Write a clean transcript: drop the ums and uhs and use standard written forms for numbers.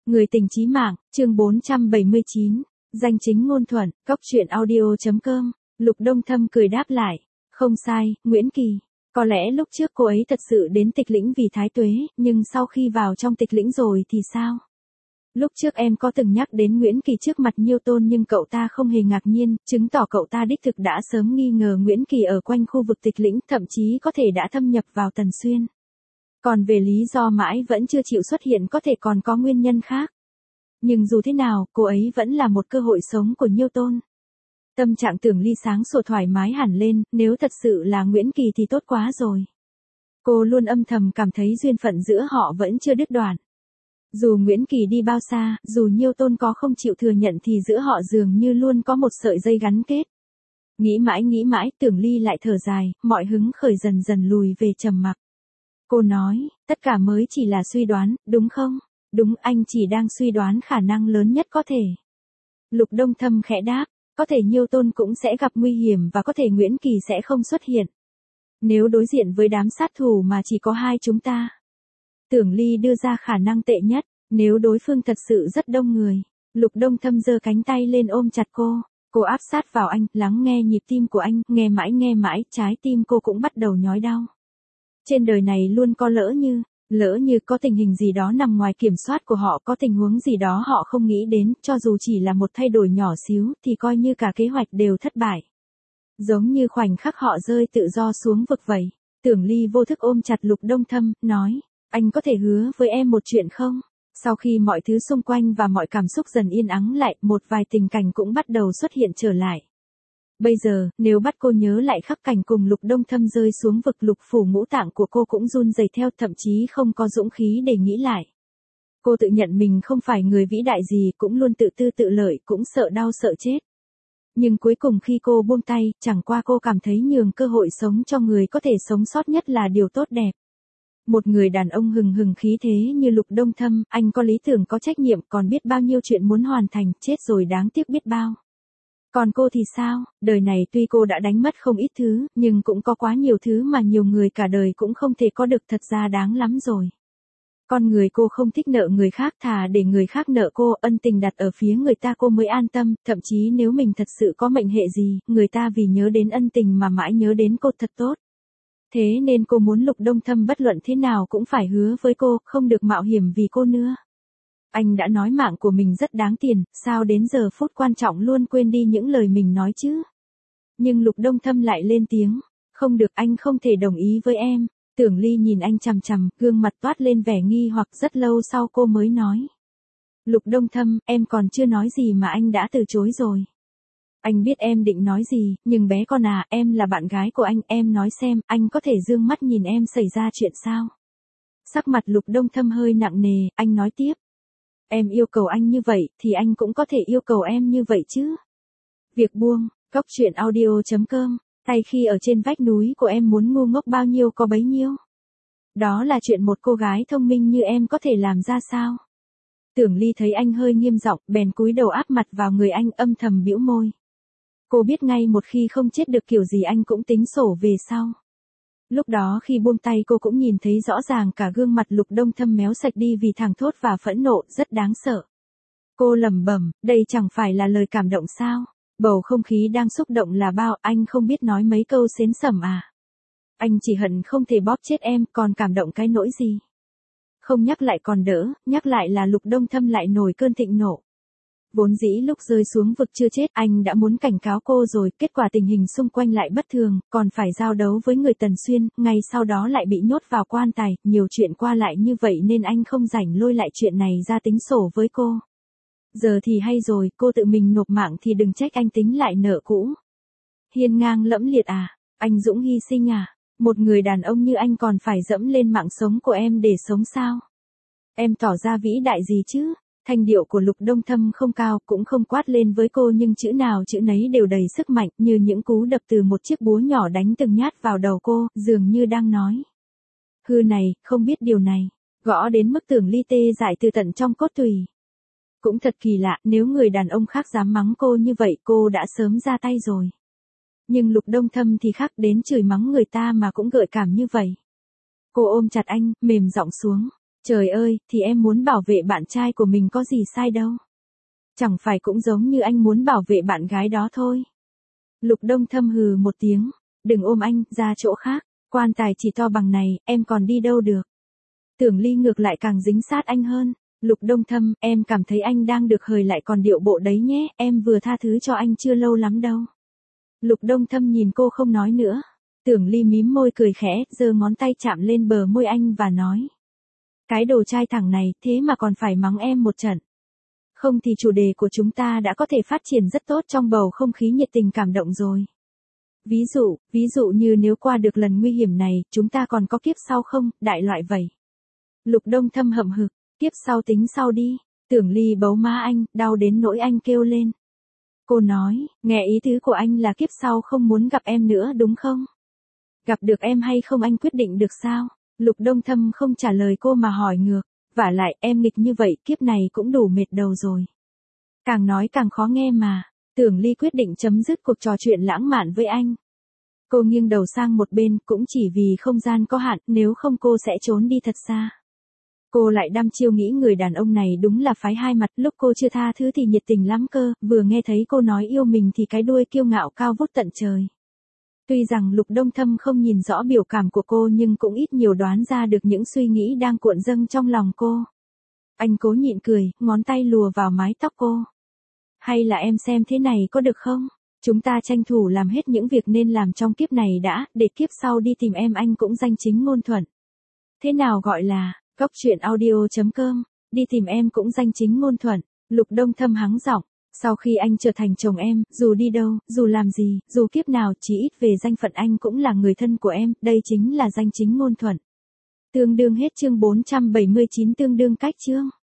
Người tình chí mạng, chương 479, danh chính ngôn thuận, cóc truyện audio.com, Lục Đông Thâm cười đáp lại, không sai, Nguyễn Kỳ. Có lẽ lúc trước cô ấy thật sự đến Tịch Lĩnh vì Thái Tuế, nhưng sau khi vào trong Tịch Lĩnh rồi thì sao? Lúc trước em có từng nhắc đến Nguyễn Kỳ trước mặt Nhiêu Tôn nhưng cậu ta không hề ngạc nhiên, chứng tỏ cậu ta đích thực đã sớm nghi ngờ Nguyễn Kỳ ở quanh khu vực Tịch Lĩnh, thậm chí có thể đã thâm nhập vào Tần Xuyên. Còn về lý do mãi vẫn chưa chịu xuất hiện có thể còn có nguyên nhân khác. Nhưng dù thế nào, cô ấy vẫn là một cơ hội sống của Nhiêu Tôn. Tâm trạng Tưởng Ly sáng sủa thoải mái hẳn lên, nếu thật sự là Nguyễn Kỳ thì tốt quá rồi. Cô luôn âm thầm cảm thấy duyên phận giữa họ vẫn chưa đứt đoạn. Dù Nguyễn Kỳ đi bao xa, dù Nhiêu Tôn có không chịu thừa nhận thì giữa họ dường như luôn có một sợi dây gắn kết. Nghĩ mãi, Tưởng Ly lại thở dài, mọi hứng khởi dần dần lùi về trầm mặc. Cô nói, tất cả mới chỉ là suy đoán, đúng không? Đúng, anh chỉ đang suy đoán khả năng lớn nhất có thể. Lục Đông Thâm khẽ đáp, có thể Nhiêu Tôn cũng sẽ gặp nguy hiểm và có thể Nguyễn Kỳ sẽ không xuất hiện. Nếu đối diện với đám sát thủ mà chỉ có hai chúng ta. Tưởng Ly đưa ra khả năng tệ nhất, nếu đối phương thật sự rất đông người. Lục Đông Thâm giơ cánh tay lên ôm chặt cô áp sát vào anh, lắng nghe nhịp tim của anh, nghe mãi, trái tim cô cũng bắt đầu nhói đau. Trên đời này luôn có lỡ như có tình hình gì đó nằm ngoài kiểm soát của họ, có tình huống gì đó họ không nghĩ đến, cho dù chỉ là một thay đổi nhỏ xíu thì coi như cả kế hoạch đều thất bại. Giống như khoảnh khắc họ rơi tự do xuống vực vậy. Tưởng Ly vô thức ôm chặt Lục Đông Thâm, nói, anh có thể hứa với em một chuyện không? Sau khi mọi thứ xung quanh và mọi cảm xúc dần yên ắng lại, một vài tình cảnh cũng bắt đầu xuất hiện trở lại. Bây giờ, nếu bắt cô nhớ lại khắc cảnh cùng Lục Đông Thâm rơi xuống vực, lục phủ ngũ tạng của cô cũng run rẩy theo, thậm chí không có dũng khí để nghĩ lại. Cô tự nhận mình không phải người vĩ đại gì, cũng luôn tự tư tự lợi, cũng sợ đau sợ chết. Nhưng cuối cùng khi cô buông tay, chẳng qua cô cảm thấy nhường cơ hội sống cho người có thể sống sót nhất là điều tốt đẹp. Một người đàn ông hừng khí thế như Lục Đông Thâm, anh có lý tưởng, có trách nhiệm, còn biết bao nhiêu chuyện muốn hoàn thành, chết rồi đáng tiếc biết bao. Còn cô thì sao? Đời này tuy cô đã đánh mất không ít thứ, nhưng cũng có quá nhiều thứ mà nhiều người cả đời cũng không thể có được, thật ra đáng lắm rồi. Con người cô không thích nợ người khác, thà để người khác nợ cô, ân tình đặt ở phía người ta cô mới an tâm, thậm chí nếu mình thật sự có mệnh hệ gì, người ta vì nhớ đến ân tình mà mãi nhớ đến cô thật tốt. Thế nên cô muốn Lục Đông Thâm bất luận thế nào cũng phải hứa với cô, không được mạo hiểm vì cô nữa. Anh đã nói mạng của mình rất đáng tiền, sao đến giờ phút quan trọng luôn quên đi những lời mình nói chứ? Nhưng Lục Đông Thâm lại lên tiếng, không được, anh không thể đồng ý với em. Tưởng Ly nhìn anh chằm chằm, gương mặt toát lên vẻ nghi hoặc, rất lâu sau cô mới nói. Lục Đông Thâm, em còn chưa nói gì mà anh đã từ chối rồi. Anh biết em định nói gì, nhưng bé con à, em là bạn gái của anh, em nói xem, anh có thể dương mắt nhìn em xảy ra chuyện sao? Sắc mặt Lục Đông Thâm hơi nặng nề, anh nói tiếp. Em yêu cầu anh như vậy, thì anh cũng có thể yêu cầu em như vậy chứ. Việc buông, cóc truyện audio.com, tay khi ở trên vách núi của em muốn ngu ngốc bao nhiêu có bấy nhiêu. Đó là chuyện một cô gái thông minh như em có thể làm ra sao? Tưởng Ly thấy anh hơi nghiêm giọng, bèn cúi đầu áp mặt vào người anh, âm thầm bĩu môi. Cô biết ngay một khi không chết được kiểu gì anh cũng tính sổ về sau. Lúc đó khi buông tay cô cũng nhìn thấy rõ ràng cả gương mặt Lục Đông Thâm méo sạch đi vì thảng thốt và phẫn nộ, rất đáng sợ. Cô lẩm bẩm, đây chẳng phải là lời cảm động sao? Bầu không khí đang xúc động là bao, anh không biết nói mấy câu xến xẩm à? Anh chỉ hận không thể bóp chết em, còn cảm động cái nỗi gì? Không nhắc lại còn đỡ, nhắc lại là Lục Đông Thâm lại nổi cơn thịnh nộ. Vốn dĩ lúc rơi xuống vực chưa chết anh đã muốn cảnh cáo cô rồi, kết quả tình hình xung quanh lại bất thường, còn phải giao đấu với người Tần Xuyên, ngay sau đó lại bị nhốt vào quan tài, nhiều chuyện qua lại như vậy nên anh không rảnh lôi lại chuyện này ra tính sổ với cô. Giờ thì hay rồi, cô tự mình nộp mạng thì đừng trách anh tính lại nợ cũ. Hiên ngang lẫm liệt à, anh dũng hy sinh à, một người đàn ông như anh còn phải dẫm lên mạng sống của em để sống sao? Em tỏ ra vĩ đại gì chứ? Thanh điệu của Lục Đông Thâm không cao, cũng không quát lên với cô nhưng chữ nào chữ nấy đều đầy sức mạnh, như những cú đập từ một chiếc búa nhỏ đánh từng nhát vào đầu cô, dường như đang nói. Hư này, không biết điều này, gõ đến mức Tưởng Ly tê dại từ tận trong cốt tủy. Cũng thật kỳ lạ, nếu người đàn ông khác dám mắng cô như vậy cô đã sớm ra tay rồi. Nhưng Lục Đông Thâm thì khác, đến chửi mắng người ta mà cũng gợi cảm như vậy. Cô ôm chặt anh, mềm giọng xuống. Trời ơi, thì em muốn bảo vệ bạn trai của mình có gì sai đâu. Chẳng phải cũng giống như anh muốn bảo vệ bạn gái đó thôi. Lục Đông Thâm hừ một tiếng, đừng ôm anh, ra chỗ khác, quan tài chỉ to bằng này, em còn đi đâu được. Tưởng Ly ngược lại càng dính sát anh hơn. Lục Đông Thâm, em cảm thấy anh đang được hời lại còn điệu bộ đấy nhé, em vừa tha thứ cho anh chưa lâu lắm đâu. Lục Đông Thâm nhìn cô không nói nữa. Tưởng Ly mím môi cười khẽ, giơ ngón tay chạm lên bờ môi anh và nói. Cái đồ trai thẳng này, thế mà còn phải mắng em một trận. Không thì chủ đề của chúng ta đã có thể phát triển rất tốt trong bầu không khí nhiệt tình cảm động rồi. Ví dụ như nếu qua được lần nguy hiểm này, chúng ta còn có kiếp sau không, đại loại vậy. Lục Đông Thâm hậm hực, kiếp sau tính sau đi. Tưởng Ly bấu má anh, đau đến nỗi anh kêu lên. Cô nói, nghe ý tứ của anh là kiếp sau không muốn gặp em nữa đúng không? Gặp được em hay không anh quyết định được sao? Lục Đông Thâm không trả lời cô mà hỏi ngược. Vả lại em nghịch như vậy kiếp này cũng đủ mệt đầu rồi. Càng nói càng khó nghe mà. Tưởng Ly quyết định chấm dứt cuộc trò chuyện lãng mạn với anh. Cô nghiêng đầu sang một bên cũng chỉ vì không gian có hạn, nếu không cô sẽ trốn đi thật xa. Cô lại đăm chiêu nghĩ người đàn ông này đúng là phái hai mặt, lúc cô chưa tha thứ thì nhiệt tình lắm cơ, vừa nghe thấy cô nói yêu mình thì cái đuôi kiêu ngạo cao vút tận trời. Tuy rằng Lục Đông Thâm không nhìn rõ biểu cảm của cô nhưng cũng ít nhiều đoán ra được những suy nghĩ đang cuộn dâng trong lòng cô. Anh cố nhịn cười, ngón tay lùa vào mái tóc cô. Hay là em xem thế này có được không? Chúng ta tranh thủ làm hết những việc nên làm trong kiếp này đã, để kiếp sau đi tìm em anh cũng danh chính ngôn thuận. Thế nào gọi là, Góc Truyện Audio.com, đi tìm em cũng danh chính ngôn thuận. Lục Đông Thâm hắng giọng. Sau khi anh trở thành chồng em, dù đi đâu, dù làm gì, dù kiếp nào, chí ít về danh phận anh cũng là người thân của em, đây chính là danh chính ngôn thuận. Tương đương hết chương 479 tương đương cách chương.